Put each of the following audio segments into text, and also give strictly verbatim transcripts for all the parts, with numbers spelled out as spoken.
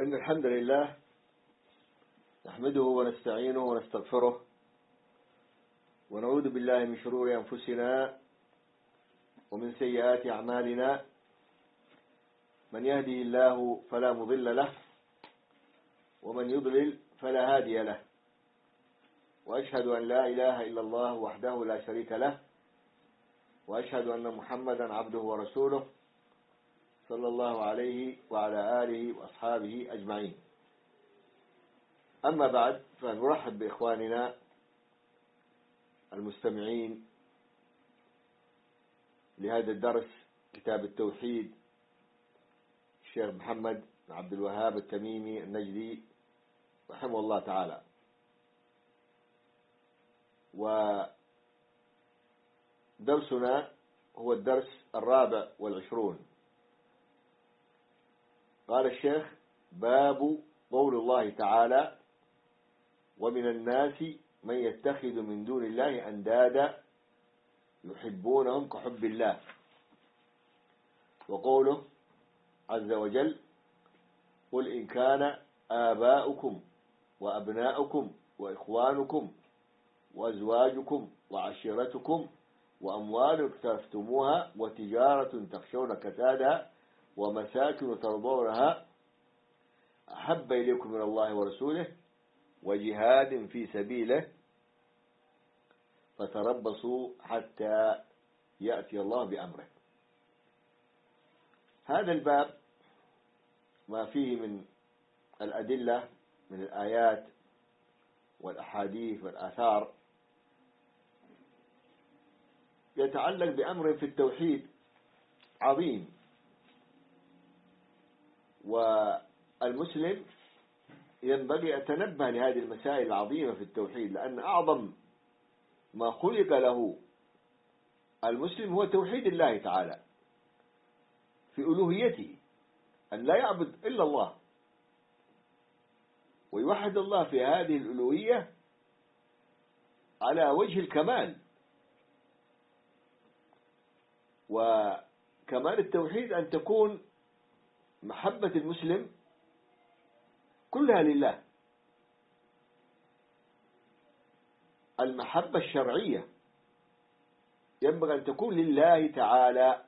إن الحمد لله نحمده ونستعينه ونستغفره ونعوذ بالله من شرور أنفسنا ومن سيئات أعمالنا. من يهده الله فلا مضل له ومن يضلل فلا هادي له، وأشهد أن لا إله إلا الله وحده لا شريك له، وأشهد أن محمدا عبده ورسوله صلى الله عليه وعلى آله وأصحابه أجمعين. أما بعد، فنرحب بإخواننا المستمعين لهذا الدرس كتاب التوحيد الشيخ محمد بن عبد الوهاب التميمي النجدي رحمه الله تعالى. ودرسنا هو الدرس الرابع والعشرون. قال الشيخ: باب قول الله تعالى: ومن الناس من يتخذ من دون الله أندادا يحبونهم كحب الله. وقوله عز وجل: قل إن كان آباؤكم وأبناؤكم وإخوانكم وأزواجكم وعشيرتكم وأموال اقترفتموها وتجارة تخشون كسادها ومساكن ترضونها أحب إليكم من الله ورسوله وجهاد في سبيله فتربصوا حتى يأتي الله بأمره. هذا الباب ما فيه من الأدلة من الآيات والأحاديث والآثار يتعلق بأمر في التوحيد عظيم، والمسلم ينبغي أن يتنبه لهذه المسائل العظيمة في التوحيد، لأن أعظم ما خلق له المسلم هو توحيد الله تعالى في ألوهيته، أن لا يعبد إلا الله ويوحد الله في هذه الألوهية على وجه الكمال. وكمال التوحيد أن تكون محبة المسلم كلها لله، المحبة الشرعية ينبغي أن تكون لله تعالى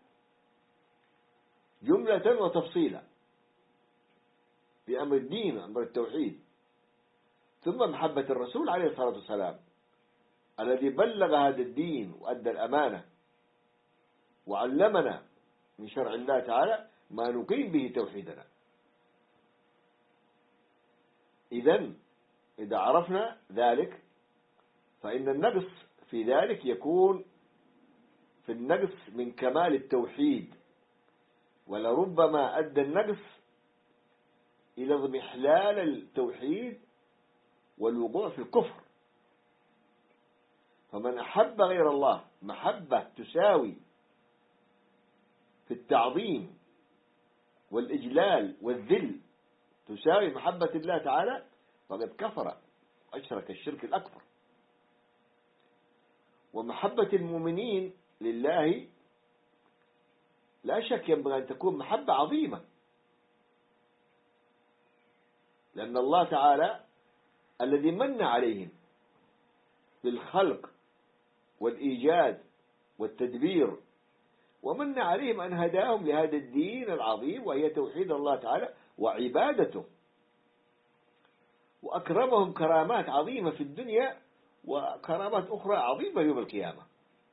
جملة وتفصيلا في أمر الدين وأمر التوحيد، ثم محبة الرسول عليه الصلاة والسلام الذي بلغ هذا الدين وأدى الأمانة وعلمنا من شرع الله تعالى ما نقيم به توحيدنا. إذن إذا عرفنا ذلك فإن النقص في ذلك يكون في النقص من كمال التوحيد، ولربما أدى النقص إلى اضمحلال التوحيد والوقوع في الكفر. فمن أحب غير الله محبة تساوي في التعظيم والإجلال والذل تساوي محبة الله تعالى فقد كفر أشرك الشرك الأكبر. ومحبة المؤمنين لله لا شك ينبغي أن تكون محبة عظيمة، لأن الله تعالى الذي من عليهم بالخلق والإيجاد والتدبير ومن عليهم أن هداهم لهذا الدين العظيم وهي توحيد الله تعالى وعبادته، وأكرمهم كرامات عظيمة في الدنيا وكرامات أخرى عظيمة يوم القيامة.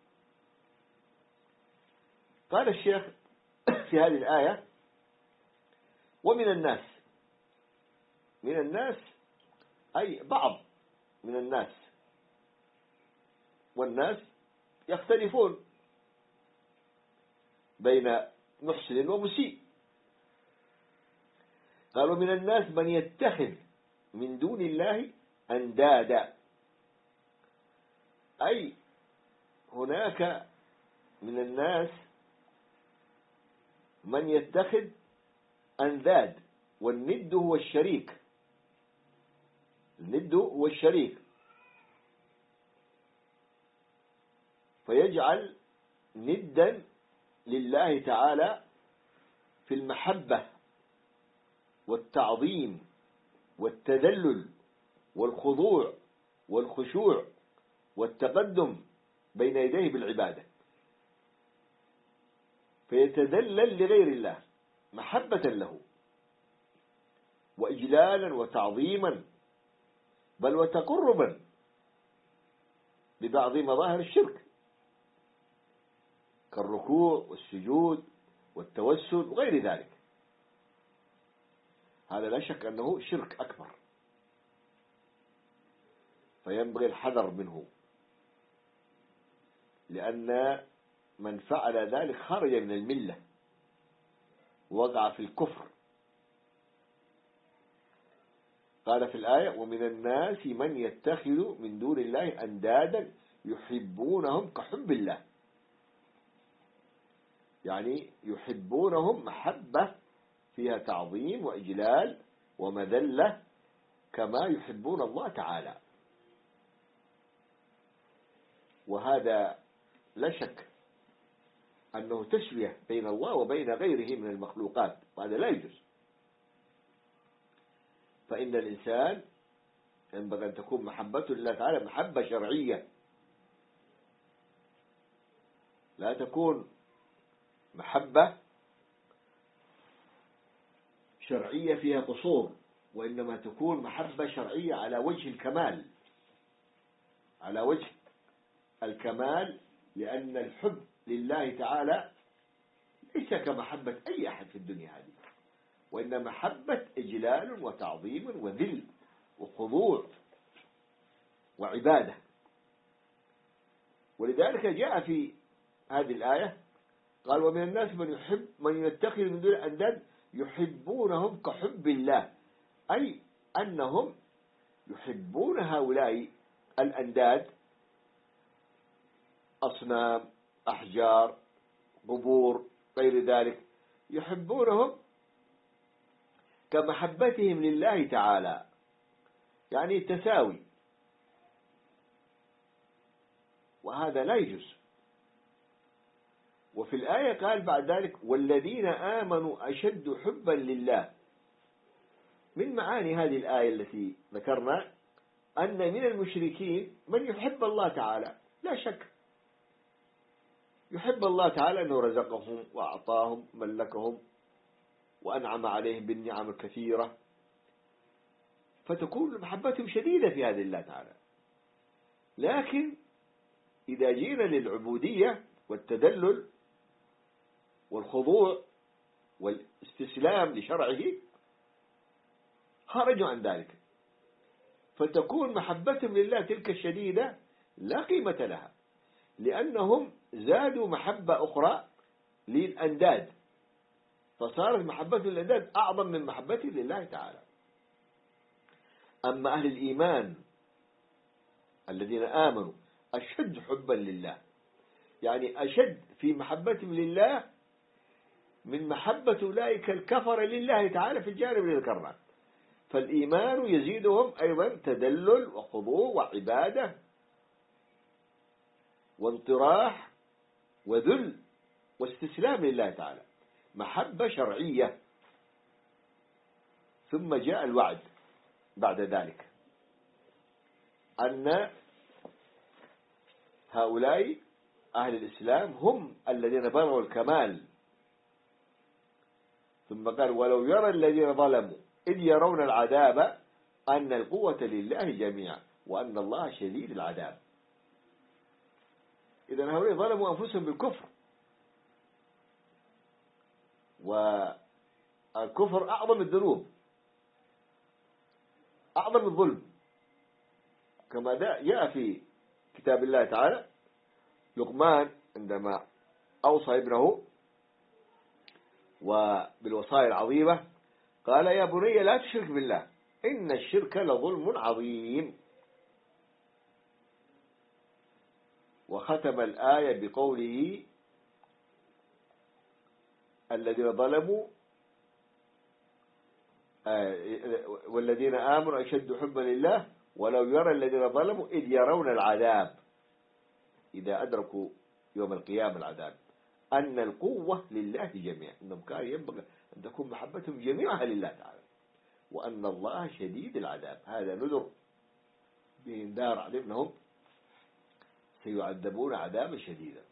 قال الشيخ في هذه الآية: ومن الناس. من الناس أي بعض من الناس، والناس يختلفون بين محسن ومسيء. قالوا: من الناس من يتخذ من دون الله أندادا، أي هناك من الناس من يتخذ أنداد، والند هو الشريك، الند هو الشريك، فيجعل ندا لله تعالى في المحبة والتعظيم والتذلل والخضوع والخشوع والتقدم بين يديه بالعبادة، فيتذلل لغير الله محبة له وإجلالا وتعظيما، بل وتقربا ببعض مظاهر الشرك كالركوع والسجود والتوسل وغير ذلك. هذا لا شك أنه شرك أكبر، فينبغي الحذر منه، لأن من فعل ذلك خرج من الملة، وقع في الكفر. قال في الآية: ومن الناس من يتخذ من دون الله أندادا يحبونهم كحب الله، يعني يحبونهم محبة فيها تعظيم وإجلال ومذلة كما يحبون الله تعالى. وهذا لا شك أنه تسوية بين الله وبين غيره من المخلوقات، وهذا لا يجوز. فإن الإنسان ينبغي أن تكون محبته لله تعالى محبة شرعية، لا تكون محبة شرعية فيها قصور، وإنما تكون محبة شرعية على وجه الكمال، على وجه الكمال، لأن الحب لله تعالى ليس كمحبة أي أحد في الدنيا هذه، وإن محبة إجلال وتعظيم وذل وخضوع وعبادة. ولذلك جاء في هذه الآية قال: ومن الناس من يحب من يتخذ من دون أنداد يحبونهم كحب الله، أي أنهم يحبون هؤلاء الأنداد، أصنام، أحجار، قبور، غير ذلك، يحبونهم كمحبتهم لله تعالى، يعني تساوي، وهذا لا يجوز. وفي الآية قال بعد ذلك: والذين آمنوا أشد حبا لله. من معاني هذه الآية التي ذكرنا أن من المشركين من يحب الله تعالى، لا شك يحب الله تعالى أنه رزقهم وأعطاهم ملكهم وأنعم عليهم بالنعم الكثيرة، فتكون محبتهم شديدة في هذه الله تعالى. لكن إذا جينا للعبودية والتذلل والخضوع والاستسلام لشرعه خرجوا عن ذلك، فتكون محبتهم لله تلك الشديدة لا قيمة لها، لأنهم زادوا محبة أخرى للأنداد، فصارت محبة للأنداد أعظم من محبته لله تعالى. أما أهل الإيمان الذين آمنوا أشد حبا لله، يعني أشد في محبتهم لله من محبة أولئك الكفر لله تعالى في الجانب الذي ذكرناه. فالإيمان يزيدهم أيضا تدلل وخضوع وعبادة وانطراح وذل واستسلام لله تعالى، محبة شرعية. ثم جاء الوعد بعد ذلك أن هؤلاء أهل الإسلام هم الذين بلغوا الكمال. ثم قال: ولو يرى الذين ظلموا إذ يرون العذاب أن القوة لله جميعا وأن الله شديد العذاب. إذن هؤلاء ظلموا أنفسهم بالكفر، والكفر أعظم الذنوب، أعظم الظلم، كما جاء في كتاب الله تعالى لقمان عندما أوصى ابنه وبالوصايا العظيمة قال: يا بني لا تشرك بالله إن الشرك لظلم عظيم. وختم الآية بقوله: الذين ظلموا والذين آمنوا أشد حبا لله ولو يرى الذين ظلموا إذ يرون العذاب، إذا أدركوا يوم القيامة العذاب، أن القوة لله جميعا، إنهم كان ينبغي أن تكون محبتهم جميعها لله تعالى. وأن الله شديد العذاب. هذا نذر بإنذار على أنهم سيعذبون عذابا شديدا.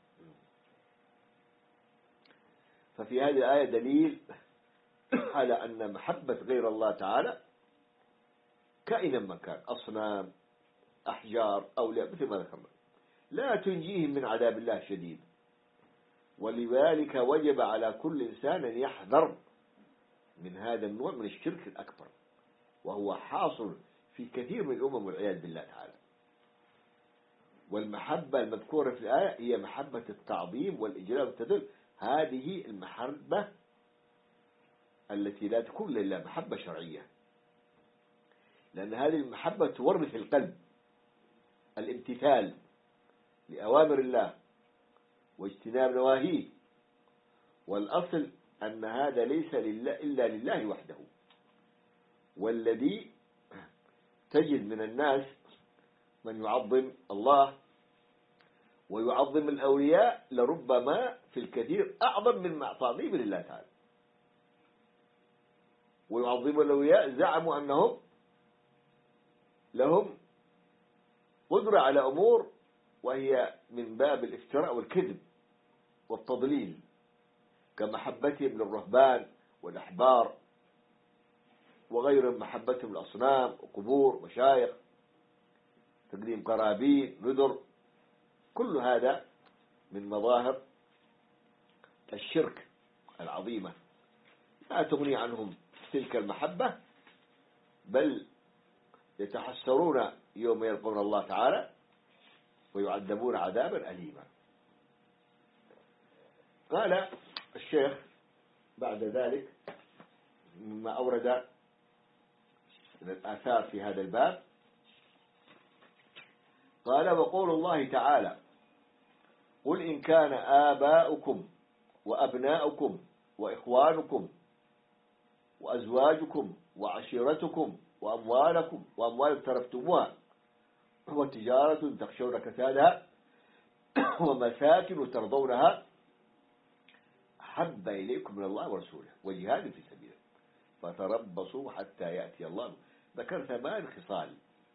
ففي هذه الآية دليل على أن محبة غير الله تعالى كائنا من كان، أصنام، أحجار، أولياء، مثل ما ذكرنا، لا تنجيهم من عذاب الله الشديد. ولذلك وجب على كل إنسان أن يحذر من هذا النوع من الشرك الأكبر، وهو حاصل في كثير من الأمم والعياذ بالله تعالى. والمحبة المذكورة في الآية هي محبة التعظيم والإجلال والتذلل. هذه المحبة التي لا تكون إلا محبة شرعية، لأن هذه المحبة تورث القلب الامتثال لأوامر الله واجتناب نواهيه. والأصل أن هذا ليس لله إلا لله وحده. والذي تجد من الناس من يعظم الله ويعظم الأولياء لربما في الكثير أعظم من تعظيم لله تعالى. ويعظم الأولياء زعموا أنهم لهم قدرة على أمور وهي من باب الافتراء والكذب والتضليل، كمحبتهم للرهبان والأحبار وغيرهم، محبتهم للأصنام وقبور مشايخ، تقديم قرابين، نذر. كل هذا من مظاهر الشرك العظيمة، لا تغني عنهم تلك المحبة، بل يتحسرون يوم يلقون الله تعالى ويعذبون عذابا أليما. قال الشيخ بعد ذلك مما أورد من الآثار في هذا الباب، قال: وقول الله تعالى: قل إن كان آباؤكم وأبناؤكم وإخوانكم وأزواجكم وعشيرتكم وأموالكم وأموال اقترفتموها وتجارة تخشون كسادها ومساكن ترضونها أحب إليكم من الله ورسوله وجهاد في سبيله فتربصوا حتى يأتي الله. ذكر ثمان خصال،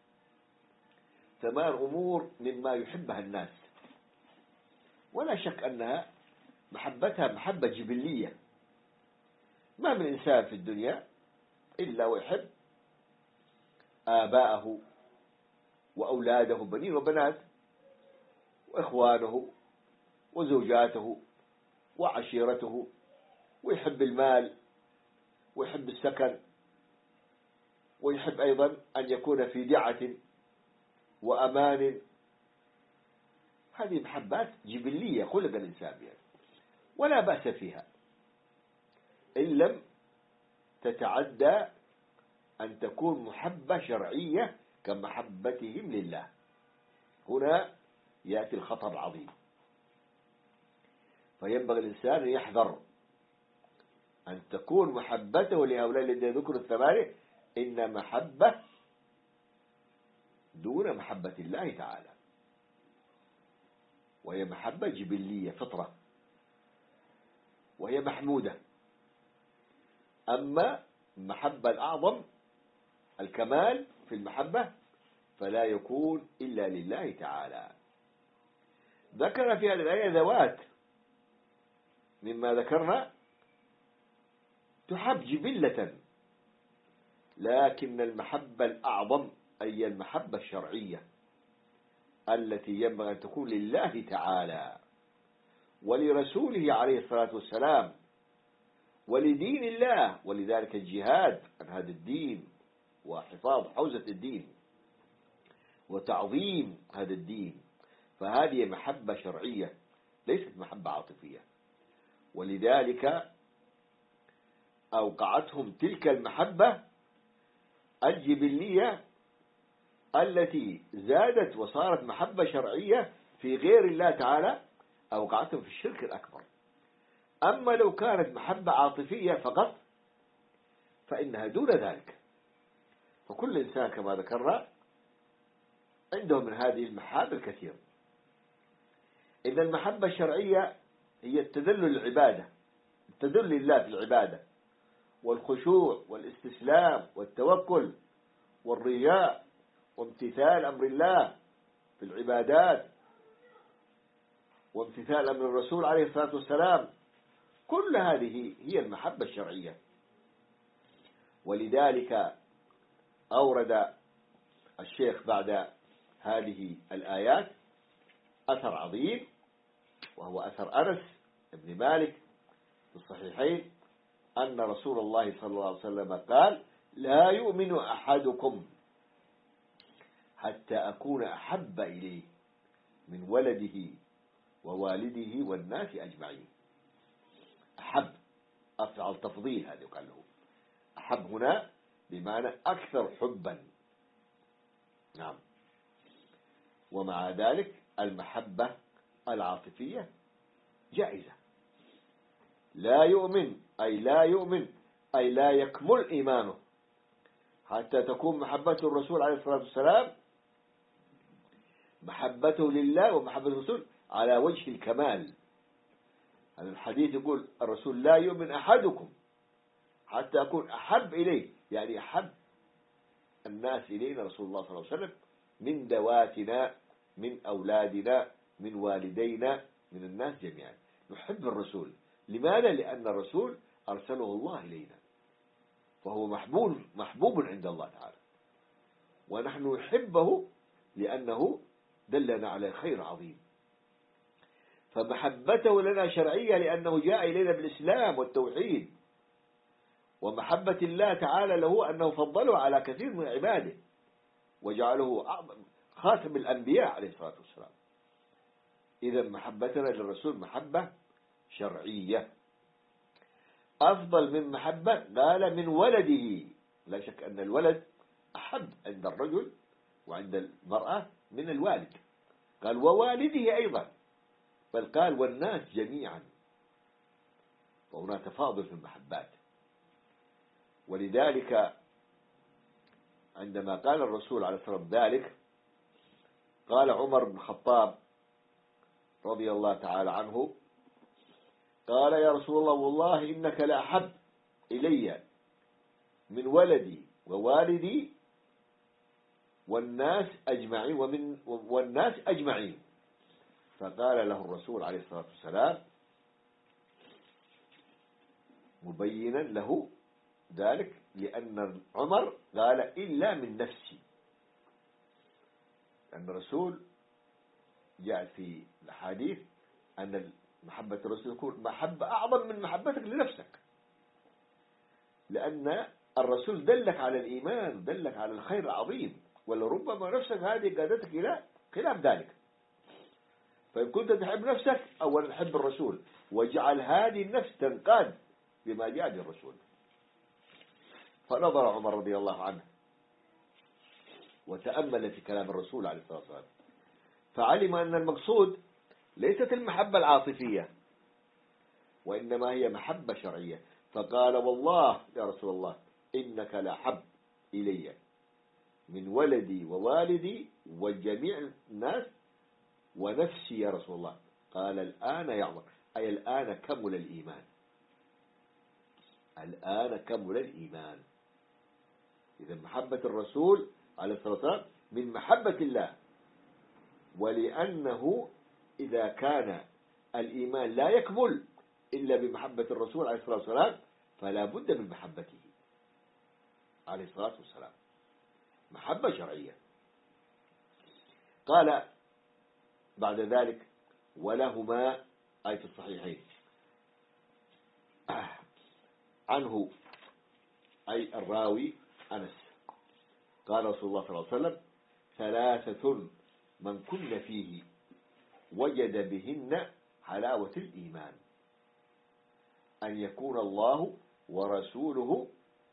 ثمان أمور مما يحبها الناس، ولا شك أنها محبتها محبة جبلية. ما من إنسان في الدنيا إلا ويحب آباءه وأولاده بنين وبنات وإخوانه وزوجاته وعشيرته، ويحب المال ويحب السكن، ويحب أيضا أن يكون في دعة وأمان. هذه محبات جبلية خلق الإنسان بها، ولا بأس فيها إن لم تتعدى أن تكون محبة شرعية كمحبتهم لله. هنا يأتي الخطر العظيم، فينبغي الإنسان أن يحذر أن تكون محبته لهؤلاء الذين ذكروا الثمانية إن محبة دون محبة الله تعالى، وهي محبة جبلية فطرة، وهي محمودة. أما المحبة الأعظم الكمال في المحبة فلا يكون إلا لله تعالى. ذكر في هذه الآية ذوات مما ذكرنا تحب جبلة، لكن المحبة الأعظم أي المحبة الشرعية التي ينبغي أن تكون لله تعالى ولرسوله عليه الصلاة والسلام ولدين الله، ولذلك الجهاد عن هذا الدين وحفاظ حوزة الدين وتعظيم هذا الدين. فهذه محبة شرعية ليست محبة عاطفية، ولذلك أوقعتهم تلك المحبة الجبلية التي زادت وصارت محبة شرعية في غير الله تعالى، أوقعتهم في الشرك الأكبر. أما لو كانت محبة عاطفية فقط فإنها دون ذلك. فكل إنسان كما ذكرنا عنده من هذه المحاب الكثير. إذا المحبة الشرعية هي التذلل للعبادة، التذلل لله في العبادة والخشوع والاستسلام والتوكل والرجاء وامتثال أمر الله في العبادات وامتثال أمر الرسول عليه الصلاة والسلام. كل هذه هي المحبة الشرعية. ولذلك أورد الشيخ بعد هذه الآيات أثر عظيم، وهو أثر أنس بن مالك في الصحيحين أن رسول الله صلى الله عليه وسلم قال: لا يؤمن أحدكم حتى أكون أحب إليه من ولده ووالده والناس أجمعين. أحب أفعل تفضيل، هذا يقال له أحب هنا بمعنى أكثر حبا. نعم. ومع ذلك المحبة العاطفية جائزة. لا يؤمن أي لا يؤمن أي لا يكمل إيمانه حتى تكون محبة الرسول عليه الصلاة والسلام محبته لله ومحبة الرسول على وجه الكمال. هذا الحديث يقول الرسول: لا يؤمن أحدكم حتى أكون أحب إليه، يعني أحب الناس إلينا رسول الله صلى الله عليه وسلم من ذواتنا، من أولادنا، من والدينا، من الناس جميعا. نحب الرسول. لماذا؟ لأن الرسول أرسله الله إلينا، فهو محبوب محبوب عند الله تعالى، ونحن نحبه لأنه دلنا على خير عظيم. فمحبته لنا شرعية لأنه جاء إلينا بالإسلام والتوحيد، ومحبة الله تعالى له أنه فضله على كثير من عباده وجعله خاتم الأنبياء عليه الصلاة والسلام. إذا محبتنا للرسول محبة شرعية أفضل من محبة قال من ولده. لا شك أن الولد أحب عند الرجل وعند المرأة من الوالد. قال ووالده أيضا، بل قال والناس جميعا. وهنا تفاضل في المحبات. ولذلك عندما قال الرسول عليه الصلاة والسلام ذلك، قال عمر بن الخطاب رضي الله تعالى عنه: قال يا رسول الله والله إنك لأحب إلي من ولدي ووالدي والناس أجمعين ومن والناس أجمعين. فقال له الرسول عليه الصلاة والسلام مبينا له ذلك، لأن عمر قال إلا من نفسي، أن الرسول جاء في الحديث أن محبة الرسول تكون محبة أعظم من محبتك لنفسك، لأن الرسول دلك على الإيمان، دلك على الخير العظيم، ولربما نفسك هذه قادتك إلى خلاف ذلك. فإن كنت تحب نفسك أولا تحب الرسول، واجعل هذه النفس تنقاد بما جاء به الرسول. فنظر عمر رضي الله عنه وتأمل في كلام الرسول عليه الصلاة والسلام، فعلم أن المقصود ليست المحبة العاطفية، وإنما هي محبة شرعية. فقال والله يا رسول الله إنك لأحب إلي من ولدي ووالدي وجميع الناس ونفسي يا رسول الله. قال الآن يا عمر، أي الآن كمل الإيمان، الآن كمل الإيمان. إذا محبة الرسول عليه الصلاة والسلام من محبة الله، ولأنه إذا كان الإيمان لا يكمل إلا بمحبة الرسول عليه الصلاة والسلام فلا بد من محبته عليه الصلاة والسلام، محبة شرعية. قال بعد ذلك ولهما أي في الصحيحين عنه أي الراوي أنس قال رسول الله صلى الله عليه وسلم ثلاثة من كن فيه وجد بهن حلاوة الإيمان: أن يكون الله ورسوله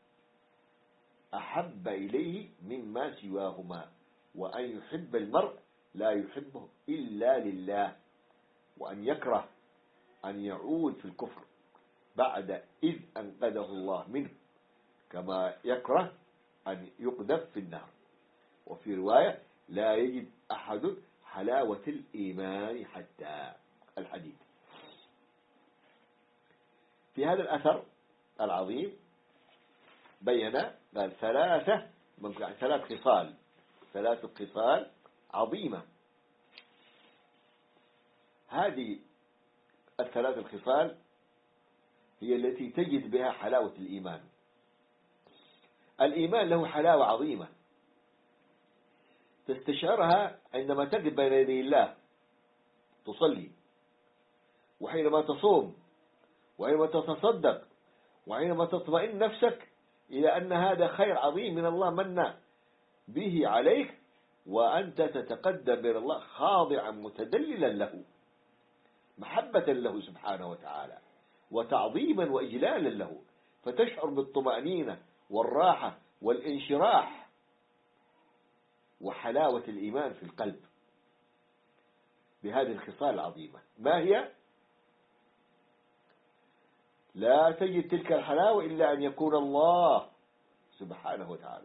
أحب إليه مما سواهما، وأن يحب المرء لا يحبه إلا لله، وأن يكره أن يعود في الكفر بعد إذ أنقذه الله منه، كما يكره أن يقذف في النار. وفي رواية لا يجد أحد حلاوة الإيمان حتى الحديث. في هذا الأثر العظيم بين قال ثلاثة ثلاث خصال ثلاث خصال عظيمة. هذه الثلاث الخصال هي التي تجد بها حلاوة الإيمان. الإيمان له حلاوة عظيمة تستشعرها عندما تقف بين يدي الله تصلي، وحينما تصوم، وحينما تتصدق، وحينما تطمئن نفسك إلى أن هذا خير عظيم من الله من به عليك، وأنت تتقدم بين الله خاضعا متدللا له، محبة له سبحانه وتعالى، وتعظيما وإجلالا له، فتشعر بالطمأنينة والراحة والانشراح وحلاوة الإيمان في القلب بهذه الخصال العظيمة. ما هي؟ لا تجد تلك الحلاوة إلا أن يكون الله سبحانه وتعالى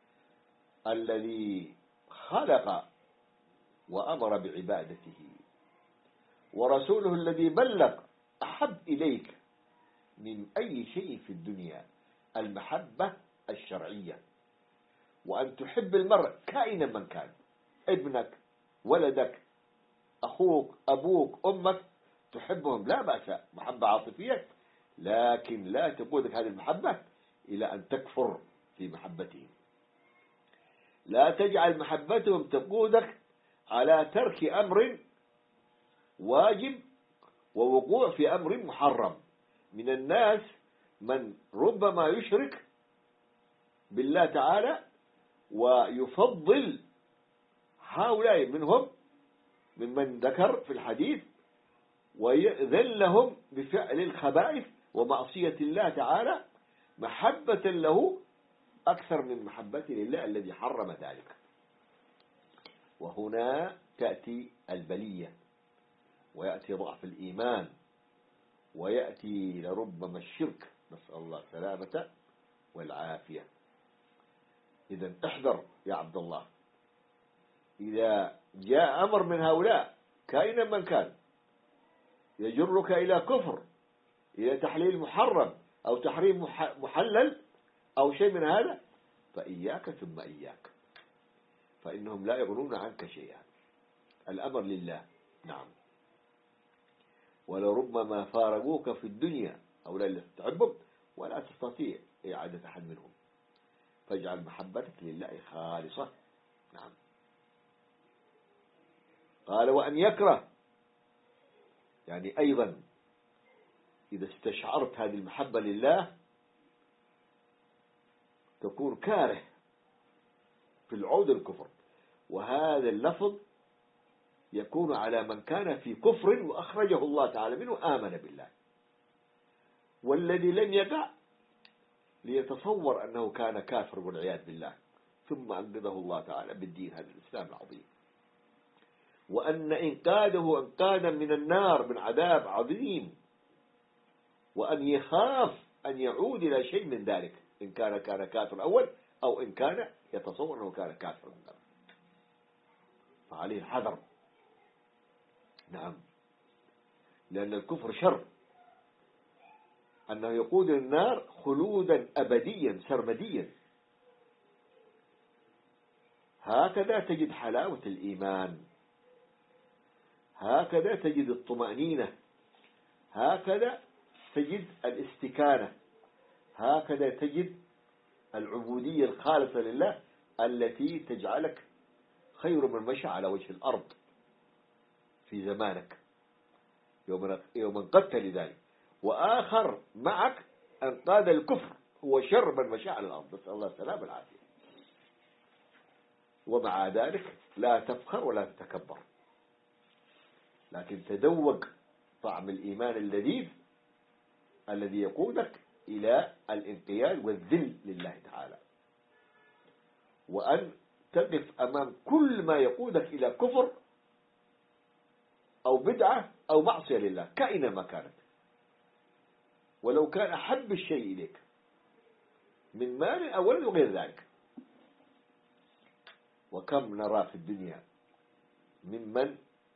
الذي خلق وأمر بعبادته، ورسوله الذي بلغ أحب إليك من أي شيء في الدنيا المحبة الشرعية، وأن تحب المرء كائنا من كان، ابنك، ولدك، أخوك، أبوك، أمك، تحبهم لا بأس، محبة عاطفية، لكن لا تقودك هذه المحبة إلى أن تكفر في محبتهم. لا تجعل محبتهم تقودك على ترك أمر واجب ووقوع في أمر محرم. من الناس من ربما يشرك بالله تعالى ويفضل هؤلاء منهم ممن ذكر في الحديث ويذلهم بفعل الخبائث ومعصية الله تعالى محبة له أكثر من محبة لله الذي حرم ذلك. وهنا تأتي البلية، ويأتي ضعف الإيمان، ويأتي لربما الشرك، نسأل الله السلامة والعافية. إذن احذر يا عبد الله، إذا جاء أمر من هؤلاء كائنا من كان يجرك إلى كفر، إلى تحليل محرم أو تحريم محلل أو شيء من هذا، فإياك ثم إياك، فإنهم لا يغنون عنك شيئا. الأمر لله، نعم، ولربما فارقوك في الدنيا أو لا تحبهم ولا تستطيع إعادة أحد منهم، فاجعل محبتك لله خالصة. نعم. قال وأن يكره، يعني أيضا إذا استشعرت هذه المحبة لله تكون كاره في العود الكفر، وهذا اللفظ يكون على من كان في كفر وأخرجه الله تعالى منه آمن بالله، والذي لم يقع ليتصور أنه كان كافر والعياذ بالله، ثم أنقذه الله تعالى بالدين هذا الإسلام العظيم، وأن إنقاذه إنقاذا من النار من عذاب عظيم، وأن يخاف أن يعود إلى شيء من ذلك إن كان كان كافر أول أو إن كان يتصور أنه كان كافر من قبل، فعليه الحذر. نعم، لأن الكفر شر، أنه يقود النار خلودا أبديا سرمديا. هكذا تجد حلاوة الإيمان، هكذا تجد الطمأنينة، هكذا تجد الاستكانة، هكذا تجد العبودية الخالصة لله التي تجعلك خير من مشى على وجه الأرض في زمانك يوم انقذت لذلك، وآخر معك انقاذ الكفر هو شر من مشى على الأرض، نسأل الله السلامة والعافية. ومع ذلك لا تفخر ولا تتكبر، لكن تذوق طعم الإيمان اللذيذ الذي يقودك إلى الانقياد والذل لله تعالى، وأن تقف أمام كل ما يقودك إلى كفر أو بدعة أو معصية لله كائنا ما كانت، ولو كان أحب الشيء إليك من مال أو ولد وغير ذلك. وكم نرى في الدنيا ممن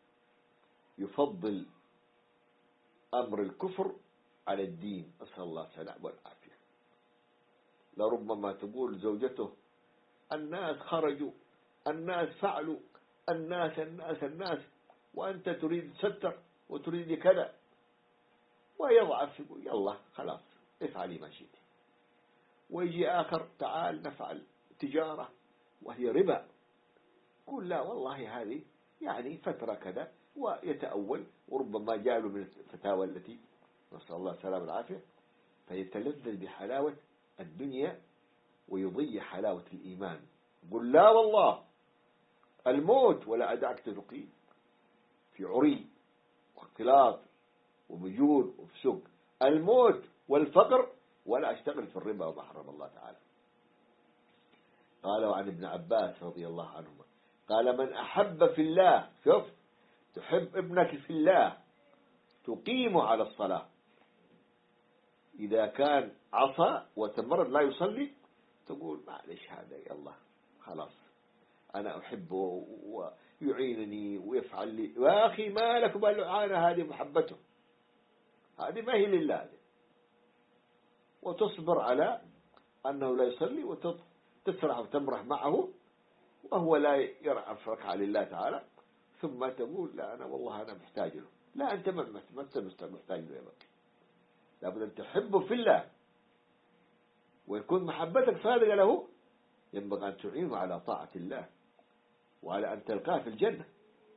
يفضل أمر الكفر على الدين، أسأل الله السلامة والعافية. لربما تقول زوجته الناس خرجوا، الناس فعلوا، الناس الناس الناس، وأنت تريد ستر وتريد كذا، ويضعف يقول يلا خلاص افعلي ما شئت. ويجي آخر تعال نفعل تجارة وهي ربا، قول لا والله هذه يعني فترة كذا، ويتأول، وربما جاء من الفتاوى التي نسأل الله السلامة والعافية، فيتلذذ بحلاوة الدنيا ويضيع حلاوة الإيمان. قل لا والله الموت ولا أدعك تدقي في عري واختلاط ومجود وفسوق، الموت والفقر، ولا أشتغل في الربا وما حرم الله تعالى. قالوا عن ابن عباس رضي الله عنهما قال من أحب في الله، شوف تحب ابنك في الله تقيم على الصلاة، إذا كان عصى وتمرد لا يصلي تقول معلش هذا يلا خلاص أنا أحبه ويعينني ويفعل لي، يا أخي ما لك بالعانة، هذه محبته، هذه ما هي لله، وتصبر على أنه لا يصلي وتسرع وتمرح معه وهو لا يرعف ركعة لله تعالى، ثم تقول لا أنا والله أنا محتاج له. لا أنت ما محتاج له يا بك، لابد أن تحبه في الله ويكون محبتك صادقة له، ينبغي أن تعينه على طاعة الله وعلى أن تلقاه في الجنة.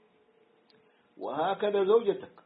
وهكذا زوجتك،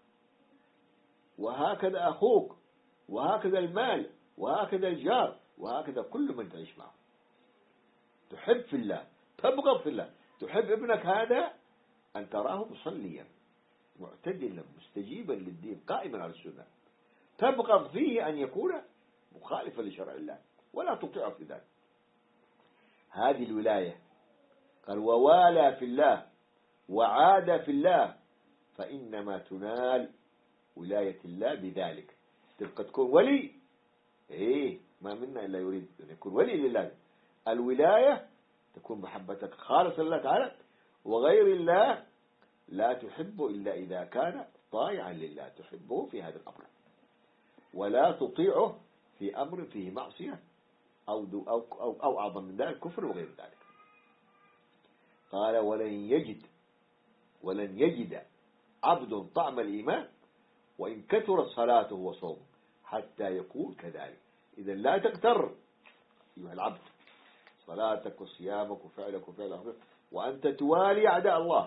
وهكذا أخوك، وهكذا المال، وهكذا الجار، وهكذا كل من تعيش معه. تحب في الله، تبغض في الله. تحب ابنك هذا أن تراه مصليا معتدلا مستجيبا للدين قائما على السنة، تبغض فيه أن يكون مخالفا لشرع الله ولا تطيعه في ذلك. هذه الولاية. قال ووالى في الله وعاد في الله، فإنما تنال ولاية الله بذلك. تبقى تكون ولي، إيه ما منا إلا يريد أن يكون ولي لله. الولاية تكون محبتك خالصة لله تعالى، وغير الله لا تحبه إلا إذا كان طائعا لله، تحبه في هذا الأمر، ولا تطيعه في أمر فيه معصية أو, أو, أو, أو أعظم من ذلك كفر وغير ذلك. قال ولن يجد ولن يجد عبد طعم الإيمان وإن كثرت صلاته وصومه حتى يقول كذلك. إذا لا تغتر أيها العبد صلاتك وصيامك وفعلك وفعلك وأنت توالي أعداء الله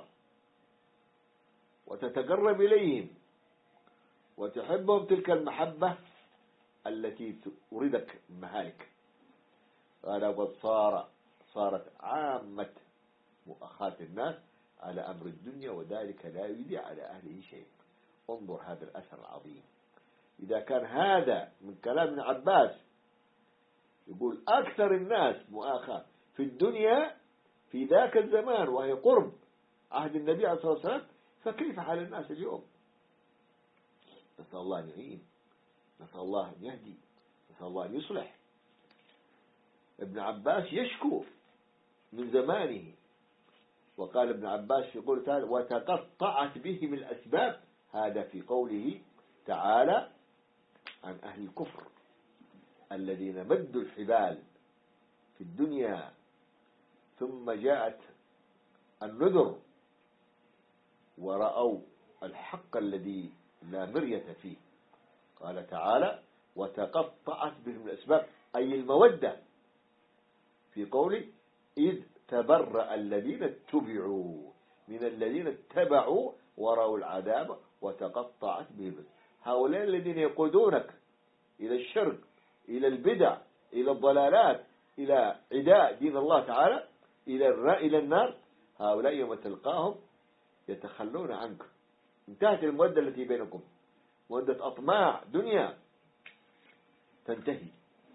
وتتقرب إليهم وتحبهم تلك المحبة التي تريدك مهالك. قال قد صار صارت عامة مؤاخاة الناس على أمر الدنيا وذلك لا يدي على أهله شيء. انظر هذا الأثر العظيم. إذا كان هذا من كلام ابن عباس يقول أكثر الناس مؤاخاة في الدنيا في ذاك الزمان وهي قرب عهد النبي عليه الصلاة والسلام، فكيف حال الناس اليوم؟ نسأل الله أن يعين، نسأل الله أن يهدي، نسأل الله أن يصلح. ابن عباس يشكو من زمانه، وقال ابن عباس في قوله تعالى وتقطعت بهم الأسباب، هذا في قوله تعالى عن أهل الكفر الذين مدوا الحبال في الدنيا ثم جاءت النذر ورأوا الحق الذي لا مرية فيه. قال تعالى وتقطعت بهم الأسباب أي المودة، في قوله إذ تبرأ الذين اتبعوا من الذين اتبعوا ورأوا العذاب وتقطعت بهم. هؤلاء الذين يقودونك إلى الشرك، إلى البدع، إلى الضلالات، إلى عداء دين الله تعالى، إلى إلى النار، هؤلاء يوم تلقاهم يتخلون عنك. انتهت المودة التي بينكم، مودة أطماع دنيا تنتهي.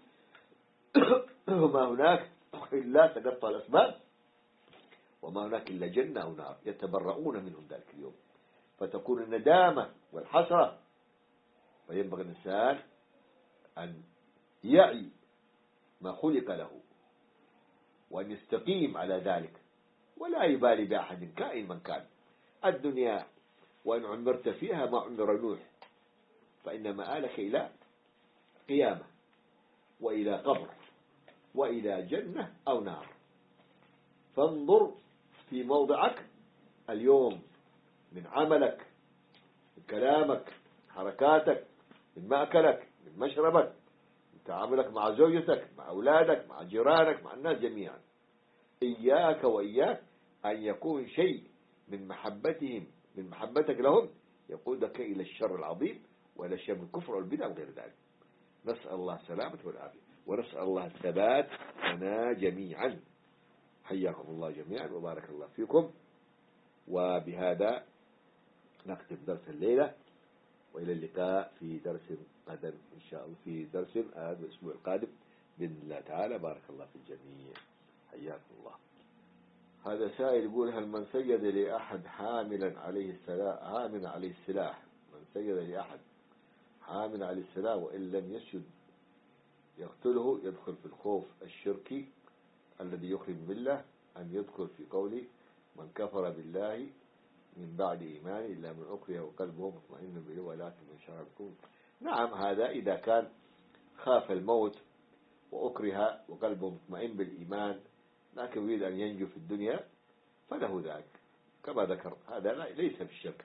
وما هناك إلا تقطع الأسباب، وما هناك إلا جنة أو نار يتبرؤون منهم ذلك اليوم، فتكون الندامة والحسرة. فينبغي الإنسان أن يعي ما خلق له وأن يستقيم على ذلك ولا يبالي بأحد كائن من كان. الدنيا وإن عمرت فيها ما عمر نوح، فإن مآلك إلى قيامة وإلى قبر، وإلى جنة أو نار. فانظر في موضعك اليوم، من عملك، من كلامك، حركاتك، من مأكلك، من مشربك، من تعاملك مع زوجتك، مع أولادك، مع جيرانك، مع الناس جميعا. إياك وإياك أن يكون شيء من محبتهم من محبتك لهم يقودك إلى الشر العظيم وإلى الشر من الكفر والبدع وغير ذلك. نسأل الله السلامة والعافية، ونسأل الله الثبات لنا جميعا. حياكم الله جميعا وبارك الله فيكم. وبهذا نختم درس الليلة، وإلى اللقاء في درس قادم إن شاء الله، في درس هذا الأسبوع القادم بإذن الله تعالى. بارك الله في الجميع، حياكم الله. هذا سائل يقول: هل من سجد لأحد حاملا عليه السلاح حاملا عليه السلاح من سجد لأحد حاملا عليه السلاح وإن لم يسجد يقتله يدخل في الخوف الشركي الذي يخرج بالله، أن يدخل في قوله من كفر بالله من بعد إيمانه إلا من أكره وقلبه مطمئن به ولكن من شرع بكفر. نعم، هذا إذا كان خاف الموت وأكره وقلبه مطمئن بالإيمان لكن يريد أن ينجو في الدنيا فله ذلك كما ذكر، هذا ليس في الشرك.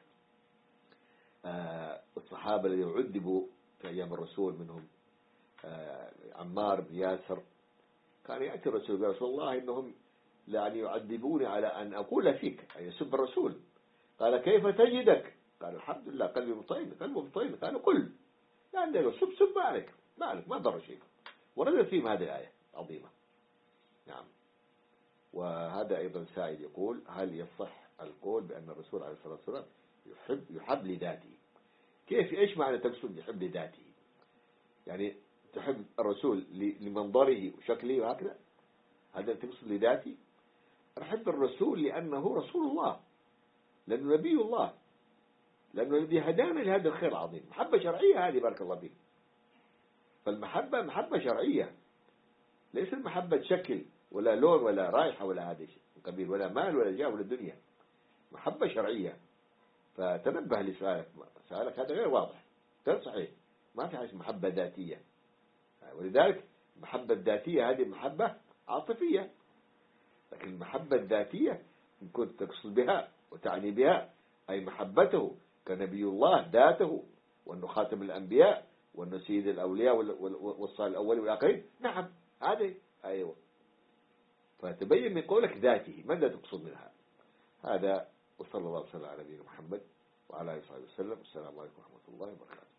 آه الصحابة الذين عذبوا في أيام الرسول منهم آه عمار بن ياسر، كان يأتي الرسول يا رسول الله إنهم يعني يعذبوني على أن أقول فيك، أي يسب الرسول. قال: كيف تجدك؟ قال: الحمد لله قلبي مطمئن. قلبه مطمئن. قال: قل يعني لو سب سب ما عليك ما عليك ما ضر شيء. ونزل فيهم هذه الآية عظيمة. نعم. وهذا أيضا سائل يقول: هل يصح القول بأن الرسول عليه الصلاة والسلام يحب يحب لذاته؟ كيف إيش معنى تقصد يحب لذاته؟ يعني تحب الرسول لمنظره وشكله وهكذا؟ هذا تقصد لذاته؟ أحب الرسول لأنه رسول الله، لأنه نبي الله، لأنه الذي هدانا لهذا الخير العظيم. محبة شرعية هذه، بارك الله فيك. فالمحبة محبة شرعية، ليس المحبة شكل ولا لون ولا رائحة ولا هذا شيء قبيل ولا مال ولا جاه ولا دنيا. محبة شرعية. فتنبه لسؤالك، سؤالك هذا غير واضح، غير صحيح. ما في حاجة محبة ذاتية، ولذلك المحبة الذاتية هذه محبة عاطفية، لكن المحبة الذاتية إن كنت تقصد بها وتعني بها أي محبته كنبي الله ذاته، وأنه خاتم الأنبياء، وأنه سيد الأولياء والصالح الأول والآخرين، نعم هذه أيوة. فتبين من قولك ذاته ماذا تقصد منها. هذا، وصلى الله وسلم على نبينا محمد وعلى آله وصحبه وسلم. السلام عليكم ورحمة الله وبركاته.